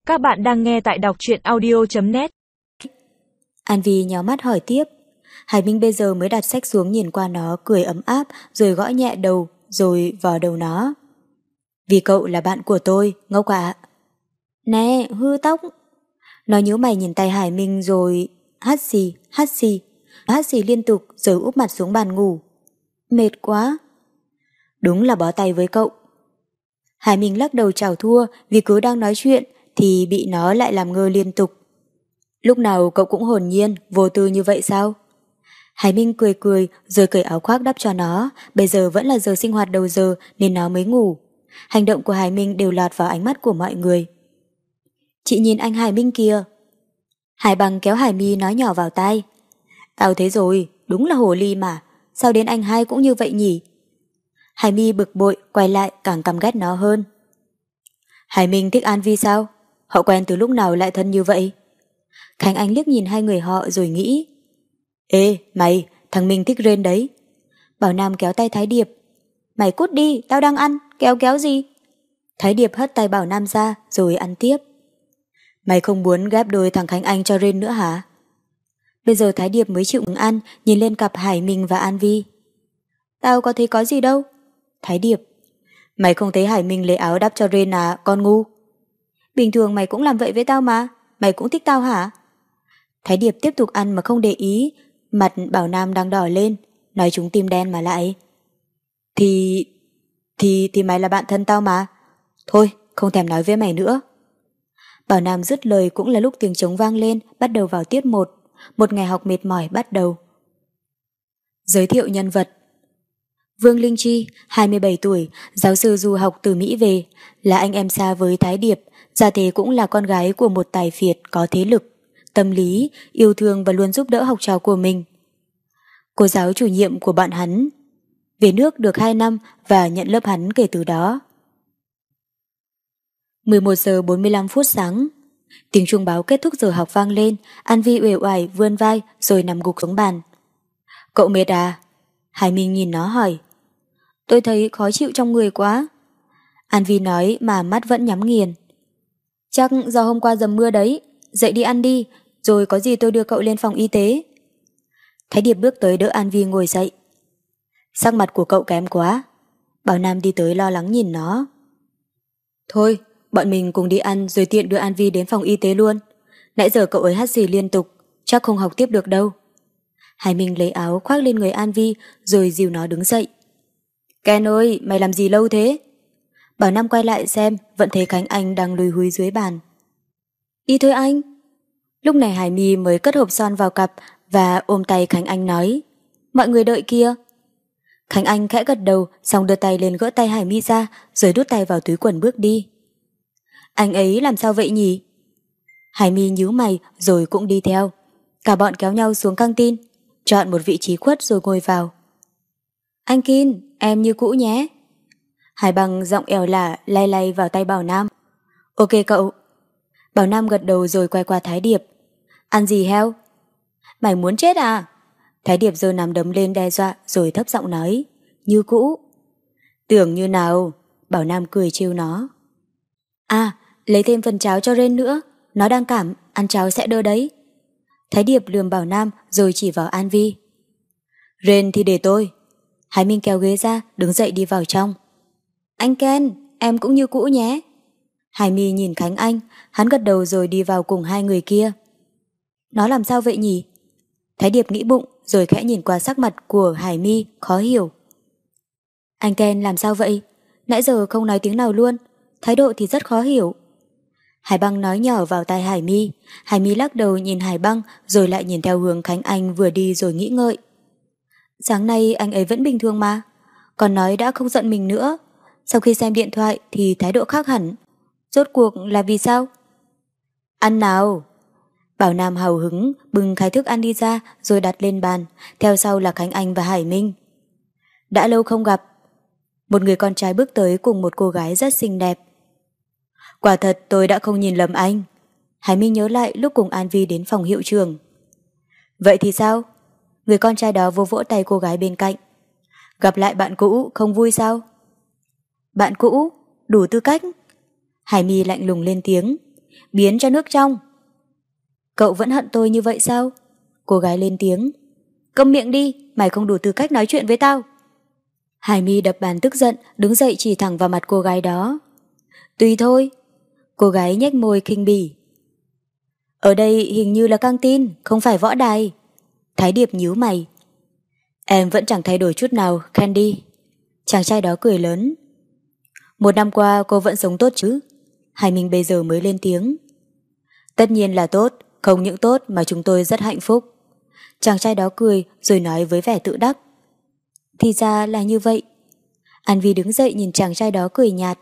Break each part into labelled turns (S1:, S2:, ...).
S1: Các bạn đang nghe tại đọc truyện audio.net.
S2: An Vi nhíu mắt hỏi tiếp. Hải Minh bây giờ mới đặt sách xuống nhìn qua nó, cười ấm áp, rồi gõ nhẹ đầu, rồi vò đầu nó. Vì cậu là bạn của tôi, ngốc ạ. Nè, hư tóc. Nó nhíu mày nhìn tay Hải Minh rồi hắt xì, hắt xì. Hắt xì liên tục rồi úp mặt xuống bàn ngủ. Mệt quá. Đúng là bó tay với cậu. Hải Minh lắc đầu chào thua vì cứ đang nói chuyện thì bị nó lại làm ngơ liên tục. Lúc nào cậu cũng hồn nhiên, vô tư như vậy sao? Hải Minh cười cười rồi cởi áo khoác đắp cho nó. Bây giờ vẫn là giờ sinh hoạt đầu giờ nên nó mới ngủ. Hành động của Hải Minh đều lọt vào ánh mắt của mọi người. Chị nhìn anh Hải Minh kìa. Hải Bằng kéo Hải My nói nhỏ vào tai. Tao thấy rồi, đúng là hồ ly mà. Sao đến anh hai cũng như vậy nhỉ? Hải My bực bội quay lại càng căm ghét nó hơn. Hải Minh thích An Vi sao? Họ quen từ lúc nào lại thân như vậy? Khánh Anh liếc nhìn hai người họ rồi nghĩ. Ê, mày, thằng Minh thích Ren đấy. Bảo Nam kéo tay Thái Điệp. Mày cút đi, tao đang ăn, kéo kéo gì? Thái Điệp hất tay Bảo Nam ra rồi ăn tiếp. Mày không muốn ghép đôi thằng Khánh Anh cho Ren nữa hả? Bây giờ Thái Điệp mới chịu ngừng ăn, nhìn lên cặp Hải Minh và An Vi. Tao có thấy có gì đâu. Thái Điệp. Mày không thấy Hải Minh lấy áo đắp cho Ren à, con ngu? Bình thường mày cũng làm vậy với tao mà, mày cũng thích tao hả? Thái Điệp tiếp tục ăn mà không để ý, mặt Bảo Nam đang đỏ lên, nói chúng tim đen mà lại. Thì mày là bạn thân tao mà. Thôi, không thèm nói với mày nữa. Bảo Nam dứt lời cũng là lúc tiếng trống vang lên, bắt đầu vào tiết 1. Một ngày học mệt mỏi bắt đầu. Giới thiệu nhân vật. Vương Linh Chi, 27 tuổi, giáo sư du học từ Mỹ về, là anh em xa với Thái Điệp, gia thế cũng là con gái của một tài phiệt có thế lực, tâm lý, yêu thương và luôn giúp đỡ học trò của mình. Cô giáo chủ nhiệm của bạn hắn. Về nước được 2 năm và nhận lớp hắn kể từ đó. 11 giờ 45 phút sáng. Tiếng chuông báo kết thúc giờ học vang lên, An Vi uể oải vươn vai rồi nằm gục xuống bàn. Cậu mệt à? Hải Minh nhìn nó hỏi. Tôi thấy khó chịu trong người quá. An Vi nói mà mắt vẫn nhắm nghiền. Chắc do hôm qua dầm mưa đấy, dậy đi ăn đi, rồi có gì tôi đưa cậu lên phòng y tế. Thái Điệp bước tới đỡ An Vi ngồi dậy. Sắc mặt của cậu kém quá. Bảo Nam đi tới lo lắng nhìn nó. Thôi, bọn mình cùng đi ăn rồi tiện đưa An Vi đến phòng y tế luôn. Nãy giờ cậu ấy hắt xì liên tục, chắc không học tiếp được đâu. Hải Minh lấy áo khoác lên người An Vi rồi dìu nó đứng dậy. Ken ơi, mày làm gì lâu thế? Bảo Nam quay lại xem, vẫn thấy Khánh Anh đang lùi húi dưới bàn. Đi thôi anh. Lúc này Hải My mới cất hộp son vào cặp và ôm tay Khánh Anh nói. Mọi người đợi kia. Khánh Anh khẽ gật đầu, xong đưa tay lên gỡ tay Hải My ra, rồi đút tay vào túi quần bước đi. Anh ấy làm sao vậy nhỉ? Hải My nhíu mày rồi cũng đi theo. Cả bọn kéo nhau xuống căng tin, chọn một vị trí khuất rồi ngồi vào. Anh Kin, em như cũ nhé. Hải Bằng giọng ẻo lả lay lay vào tay Bảo Nam. Ok cậu. Bảo Nam gật đầu rồi quay qua Thái Điệp. Ăn gì heo? Mày muốn chết à? Thái Điệp giơ nắm đấm lên đe dọa rồi thấp giọng nói. Như cũ. Tưởng như nào? Bảo Nam cười trêu nó. À, lấy thêm phần cháo cho Ren nữa. Nó đang cảm, ăn cháo sẽ đỡ đấy. Thái Điệp lườm Bảo Nam rồi chỉ vào An Vi. Ren thì để tôi. Hải Minh kéo ghế ra, đứng dậy đi vào trong. Anh Ken, em cũng như cũ nhé. Hải My nhìn Khánh Anh, hắn gật đầu rồi đi vào cùng hai người kia. Nó làm sao vậy nhỉ? Thái Điệp nghĩ bụng rồi khẽ nhìn qua sắc mặt của Hải My, khó hiểu. Anh Ken làm sao vậy? Nãy giờ không nói tiếng nào luôn, thái độ thì rất khó hiểu. Hải Băng nói nhỏ vào tai Hải My. Hải My lắc đầu nhìn Hải Băng rồi lại nhìn theo hướng Khánh Anh vừa đi rồi nghĩ ngợi. Sáng nay anh ấy vẫn bình thường mà, còn nói đã không giận mình nữa. Sau khi xem điện thoại thì thái độ khác hẳn. Rốt cuộc là vì sao? Ăn nào! Bảo Nam hào hứng bưng khai thức ăn đi ra rồi đặt lên bàn, theo sau là Khánh Anh và Hải Minh. Đã lâu không gặp. Một người con trai bước tới cùng một cô gái rất xinh đẹp. Quả thật tôi đã không nhìn lầm anh. Hải Minh nhớ lại lúc cùng An Vi đến phòng hiệu trưởng. Vậy thì sao? Người con trai đó vô vỗ tay cô gái bên cạnh. Gặp lại bạn cũ không vui sao? Bạn cũ? Đủ tư cách. Hải My lạnh lùng lên tiếng. biến cho nước trong. Cậu vẫn hận tôi như vậy sao? Cô gái lên tiếng. Câm miệng đi, mày không đủ tư cách nói chuyện với tao. Hải My đập bàn tức giận, đứng dậy chỉ thẳng vào mặt cô gái đó. Tùy thôi. Cô gái nhếch môi khinh bỉ. Ở đây hình như là căng tin, không phải võ đài. Thái Điệp nhíu mày. Em vẫn chẳng thay đổi chút nào, Candy. Chàng trai đó cười lớn. 1 năm qua cô vẫn sống tốt chứ? Hải Minh bây giờ mới lên tiếng. Tất nhiên là tốt, không những tốt mà chúng tôi rất hạnh phúc. Chàng trai đó cười rồi nói với vẻ tự đắc. Thì ra là như vậy. An Vi đứng dậy nhìn chàng trai đó cười nhạt.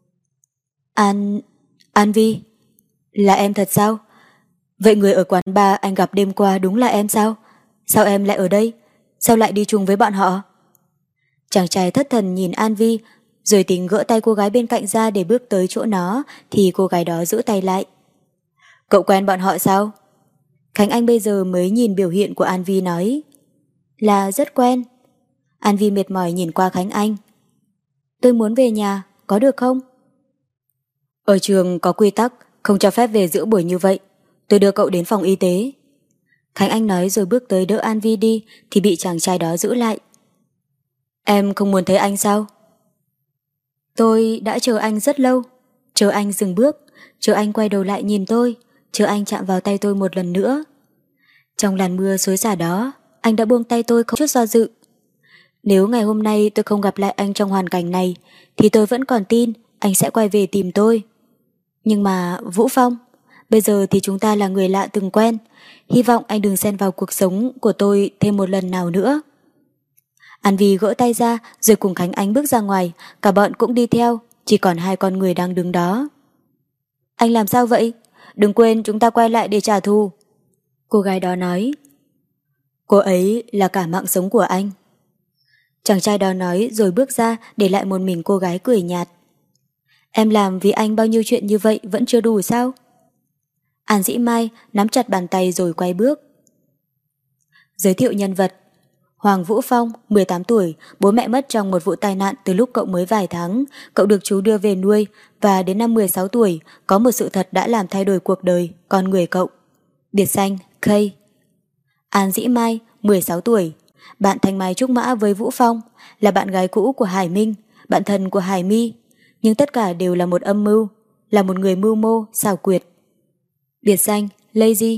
S2: An Vi, là em thật sao? Vậy người ở quán bar anh gặp đêm qua đúng là em sao? Sao em lại ở đây? Sao lại đi chung với bọn họ? Chàng trai thất thần nhìn An Vi, rồi tính gỡ tay cô gái bên cạnh ra để bước tới chỗ nó, thì cô gái đó giữ tay lại. Cậu quen bọn họ sao? Khánh Anh bây giờ mới nhìn biểu hiện của An Vi nói. Là rất quen. An Vi mệt mỏi nhìn qua Khánh Anh. Tôi muốn về nhà, có được không? Ở trường có quy tắc, không cho phép về giữa buổi như vậy. Tôi đưa cậu đến phòng y tế. Khánh Anh nói rồi bước tới đỡ An Vi đi, thì bị chàng trai đó giữ lại. Em không muốn thấy anh sao? Tôi đã chờ anh rất lâu. Chờ anh dừng bước, chờ anh quay đầu lại nhìn tôi, chờ anh chạm vào tay tôi một lần nữa. Trong làn mưa xối xả đó, anh đã buông tay tôi không chút do dự. Nếu ngày hôm nay tôi không gặp lại anh trong hoàn cảnh này, thì tôi vẫn còn tin anh sẽ quay về tìm tôi. Nhưng mà Vũ Phong, bây giờ thì chúng ta là người lạ từng quen. Hy vọng anh đừng xen vào cuộc sống của tôi thêm một lần nào nữa. An Vi gỡ tay ra rồi cùng Khánh Anh bước ra ngoài, cả bọn cũng đi theo, chỉ còn 2 con người đang đứng đó. Anh làm sao vậy? Đừng quên chúng ta quay lại để trả thù. Cô gái đó nói. Cô ấy là cả mạng sống của anh. Chàng trai đó nói rồi bước ra để lại một mình cô gái cười nhạt. Em làm vì anh bao nhiêu chuyện như vậy vẫn chưa đủ sao? An Dĩ Mai nắm chặt bàn tay rồi quay bước. Giới thiệu nhân vật. Hoàng Vũ Phong, 18 tuổi, bố mẹ mất trong một vụ tai nạn từ lúc cậu mới vài tháng, cậu được chú đưa về nuôi và đến năm 16 tuổi có một sự thật đã làm thay đổi cuộc đời, con người cậu. Biệt danh, Kay. An Dĩ Mai, 16 tuổi, bạn thanh mai trúc mã với Vũ Phong, là bạn gái cũ của Hải Minh, bạn thân của Hải My, nhưng tất cả đều là một âm mưu, là một người mưu mô, xảo quyệt. Biệt danh, Lazy.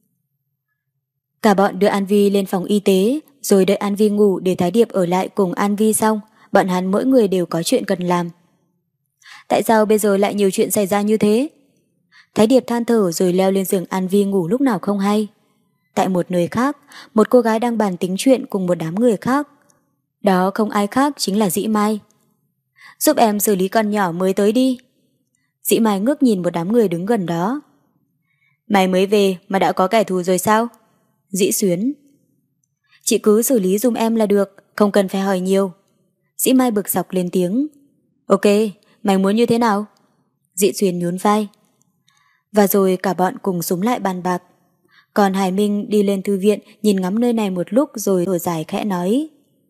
S2: Cả bọn đưa An Vi lên phòng y tế, rồi đợi An Vi ngủ để Thái Điệp ở lại cùng An Vi xong, bọn hắn mỗi người đều có chuyện cần làm. Tại sao bây giờ lại nhiều chuyện xảy ra như thế? Thái Điệp than thở rồi leo lên giường An Vi ngủ lúc nào không hay. Tại một nơi khác, một cô gái đang bàn tính chuyện cùng một đám người khác. Đó không ai khác chính là Dĩ Mai. Giúp em xử lý con nhỏ mới tới đi. Dĩ Mai ngước nhìn một đám người đứng gần đó. Mày mới về mà đã có kẻ thù rồi sao? Dĩ Xuyến. Chị cứ xử lý giùm em là được, không cần phải hỏi nhiều. Dĩ Mai bực dọc lên tiếng. Ok, mày muốn như thế nào? Dĩ Xuyến nhún vai. Và rồi cả bọn cùng xúm lại bàn bạc. Còn Hải Minh đi lên thư viện nhìn ngắm nơi này một lúc rồi thở dài khẽ nói.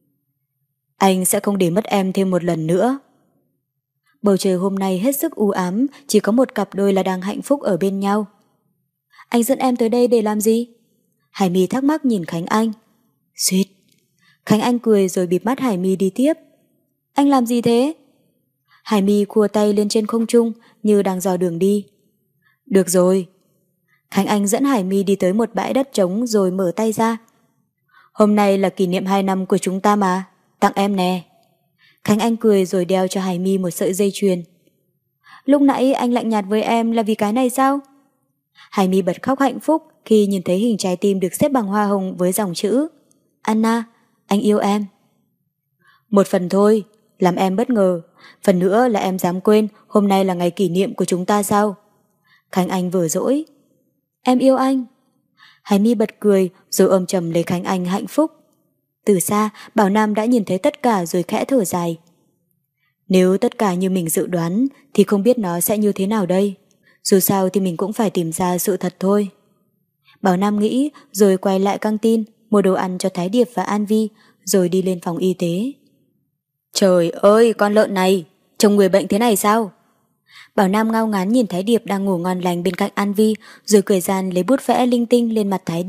S2: Anh sẽ không để mất em thêm một lần nữa. Bầu trời hôm nay hết sức u ám, chỉ có một cặp đôi là đang hạnh phúc ở bên nhau. Anh dẫn em tới đây để làm gì? Hải My thắc mắc nhìn Khánh Anh. Xuyệt. Khánh Anh cười rồi bịt mắt Hải My đi tiếp. Anh làm gì thế? Hải My khua tay lên trên không trung như đang dò đường đi. Được rồi. Khánh Anh dẫn Hải My đi tới một bãi đất trống rồi mở tay ra. Hôm nay là kỷ niệm 2 năm của chúng ta mà, tặng em nè. Khánh Anh cười rồi đeo cho Hải My một sợi dây chuyền. Lúc nãy anh lạnh nhạt với em là vì cái này sao? Hải My bật khóc hạnh phúc khi nhìn thấy hình trái tim được xếp bằng hoa hồng với dòng chữ Anna, anh yêu em. Một phần thôi, làm em bất ngờ. Phần nữa là em dám quên hôm nay là ngày kỷ niệm của chúng ta sao? Khánh Anh vừa dỗi. Em yêu anh. Hải My bật cười rồi ôm chầm lấy Khánh Anh hạnh phúc. Từ xa, Bảo Nam đã nhìn thấy tất cả rồi khẽ thở dài. Nếu tất cả như mình dự đoán thì không biết nó sẽ như thế nào đây. Dù sao thì mình cũng phải tìm ra sự thật thôi. Bảo Nam nghĩ rồi quay lại căng tin, mua đồ ăn cho Thái Điệp và An Vi, rồi đi lên phòng y tế. Trời ơi, con lợn này, trông người bệnh thế này sao? Bảo Nam ngao ngán nhìn Thái Điệp đang ngủ ngon lành bên cạnh An Vi, rồi cười gian lấy bút vẽ linh tinh lên mặt Thái